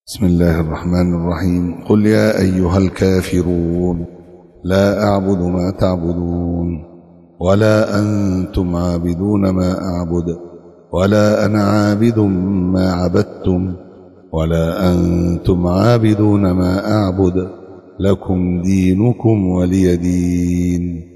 بسم الله الرحمن الرحيم. قل يا أيها الكافرون لا أعبد ما تعبدون ولا أنتم عابدون ما أعبد ولا أنا عابد ما عبدتم ولا أنتم عابدون ما أعبد لكم دينكم ولي دين.